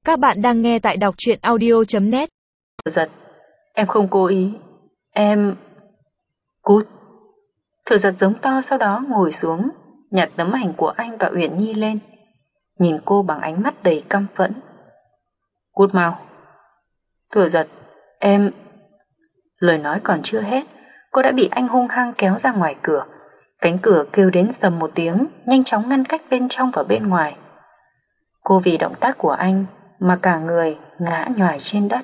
Các bạn đang nghe tại đọc truyện audio.net. Giật, em không cố ý. Em... Cút. Thừa Giật giống to, sau đó ngồi xuống, nhặt tấm ảnh của anh và Uyển Nhi lên, nhìn cô bằng ánh mắt đầy căm phẫn. Cút mau. Thừa Giật, em... Lời nói còn chưa hết, cô đã bị anh hung hăng kéo ra ngoài cửa. Cánh cửa kêu đến dầm một tiếng, nhanh chóng ngăn cách bên trong và bên ngoài. Cô vì động tác của anh mà cả người ngã nhoài trên đất.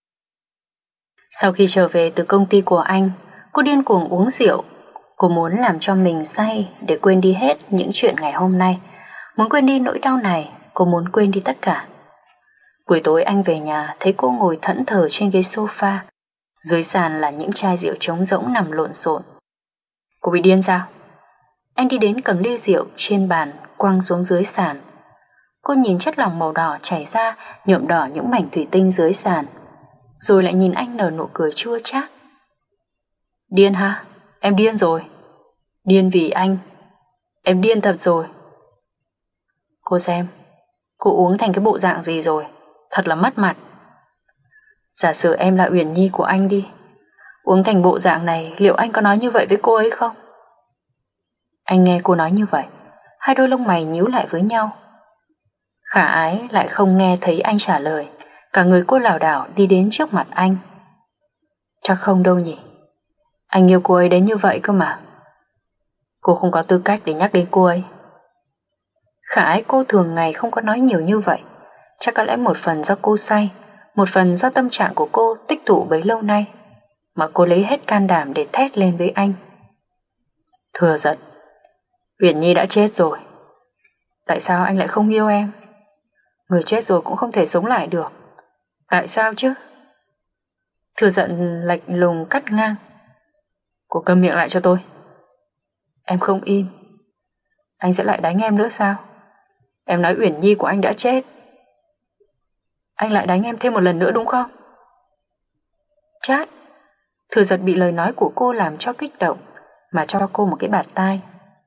Sau khi trở về từ công ty của anh, cô điên cuồng uống rượu. Cô muốn làm cho mình say để quên đi hết những chuyện ngày hôm nay. Muốn quên đi nỗi đau này, cô muốn quên đi tất cả. Buổi tối anh về nhà thấy cô ngồi thẫn thờ trên ghế sofa. Dưới sàn là những chai rượu trống rỗng nằm lộn xộn. Cô bị điên sao? Anh đi đến cầm ly rượu trên bàn quăng xuống dưới sàn. Cô nhìn chất lỏng màu đỏ chảy ra, nhuộm đỏ những mảnh thủy tinh dưới sàn, rồi lại nhìn anh nở nụ cười chua chát. Điên ha? Em điên rồi. Điên vì anh. Em điên thật rồi. Cô xem, cô uống thành cái bộ dạng gì rồi. Thật là mất mặt. Giả sử em là Uyển Nhi của anh đi, uống thành bộ dạng này, liệu anh có nói như vậy với cô ấy không? Anh nghe cô nói như vậy, hai đôi lông mày nhíu lại với nhau. Khả Ái lại không nghe thấy anh trả lời. Cả người cô lảo đảo đi đến trước mặt anh. Chắc không đâu nhỉ. Anh yêu cô ấy đến như vậy cơ mà. Cô không có tư cách để nhắc đến cô ấy. Khả Ái cô thường ngày không có nói nhiều như vậy. Chắc có lẽ một phần do cô say, một phần do tâm trạng của cô tích tụ bấy lâu nay, mà cô lấy hết can đảm để thét lên với anh. Thừa Giật, Uyển Nhi đã chết rồi. Tại sao anh lại không yêu em? Người chết rồi cũng không thể sống lại được. Tại sao chứ? Thừa Giận lạnh lùng cắt ngang. Cô câm miệng lại cho tôi. Em không im, anh sẽ lại đánh em nữa sao? Em nói Uyển Nhi của anh đã chết, anh lại đánh em thêm một lần nữa đúng không? Chát. Thừa Giật bị lời nói của cô làm cho kích động, mà cho cô một cái bạt tai.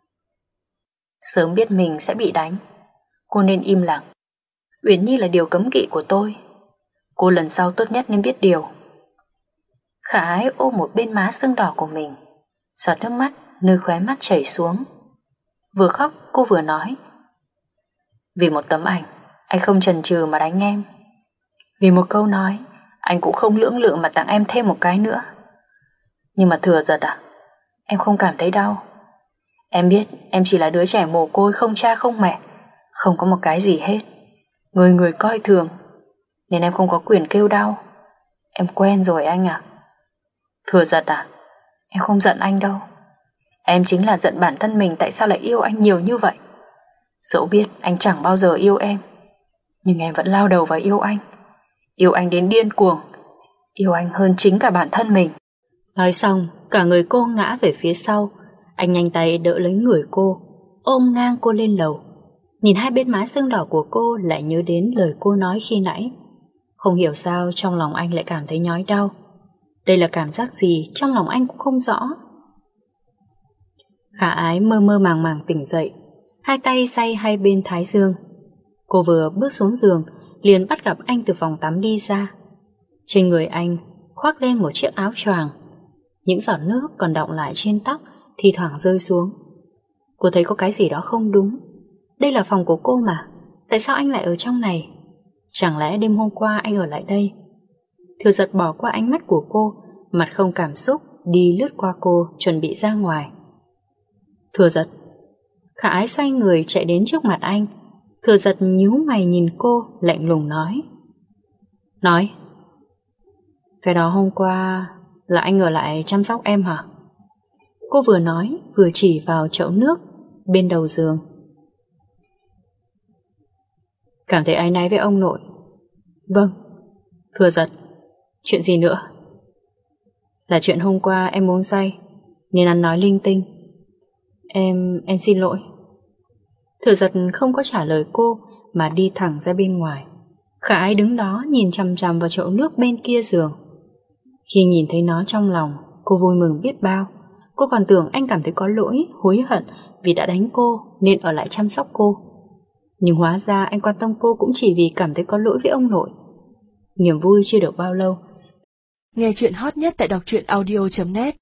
Sớm biết mình sẽ bị đánh, cô nên im lặng. Uyển Nhi là điều cấm kỵ của tôi. Cô lần sau tốt nhất nên biết điều. Khả Ái ôm một bên má sưng đỏ của mình, giọt nước mắt nơi khóe mắt chảy xuống. Vừa khóc cô vừa nói. Vì một tấm ảnh, anh không chần chừ mà đánh em. Vì một câu nói, anh cũng không lưỡng lự mà tặng em thêm một cái nữa. Nhưng mà Thừa Giật à, em không cảm thấy đau. Em biết em chỉ là đứa trẻ mồ côi, không cha không mẹ, không có một cái gì hết, người người coi thường, nên em không có quyền kêu đau. Em quen rồi anh à. Thừa Giật à, em không giận anh đâu. Em chính là giận bản thân mình tại sao lại yêu anh nhiều như vậy. Dẫu biết anh chẳng bao giờ yêu em, nhưng em vẫn lao đầu vào yêu anh. Yêu anh đến điên cuồng, yêu anh hơn chính cả bản thân mình. Nói xong, cả người cô ngã về phía sau. Anh nhanh tay đỡ lấy người cô, ôm ngang cô lên lầu. Nhìn hai bên má sưng đỏ của cô, lại nhớ đến lời cô nói khi nãy. Không hiểu sao trong lòng anh lại cảm thấy nhói đau. Đây là cảm giác gì trong lòng anh cũng không rõ. Khả Ái mơ mơ màng màng tỉnh dậy, hai tay day hai bên thái dương. Cô vừa bước xuống giường liền bắt gặp anh từ phòng tắm đi ra. Trên người anh khoác lên một chiếc áo choàng, những giọt nước còn đọng lại trên tóc thì thoảng rơi xuống. Cô thấy có cái gì đó không đúng. Đây là phòng của cô mà, tại sao anh lại ở trong này? Chẳng lẽ đêm hôm qua anh ở lại đây? Thừa Giật bỏ qua ánh mắt của cô, mặt không cảm xúc đi lướt qua cô, chuẩn bị ra ngoài. Thừa Giật. Khả Ái xoay người chạy đến trước mặt anh. Thừa Giật nhíu mày nhìn cô, lạnh lùng nói. Nói. Cái đó hôm qua là anh ở lại chăm sóc em hả? Cô vừa nói vừa chỉ vào chậu nước bên đầu giường. Cảm thấy áy náy với ông nội. Vâng. Thừa Giật. Chuyện gì nữa? Là chuyện hôm qua em uống say nên ăn nói linh tinh. Em xin lỗi. Thừa Giật không có trả lời cô mà đi thẳng ra bên ngoài. Khả Ái đứng đó nhìn chằm chằm vào chậu nước bên kia giường. Khi nhìn thấy nó trong lòng, cô vui mừng biết bao. Cô còn tưởng anh cảm thấy có lỗi, hối hận vì đã đánh cô nên ở lại chăm sóc cô. Nhưng hóa ra anh quan tâm cô cũng chỉ vì cảm thấy có lỗi với ông nội. Niềm vui chưa được bao lâu. Nghe chuyện hot nhất tại đọc truyện audio.net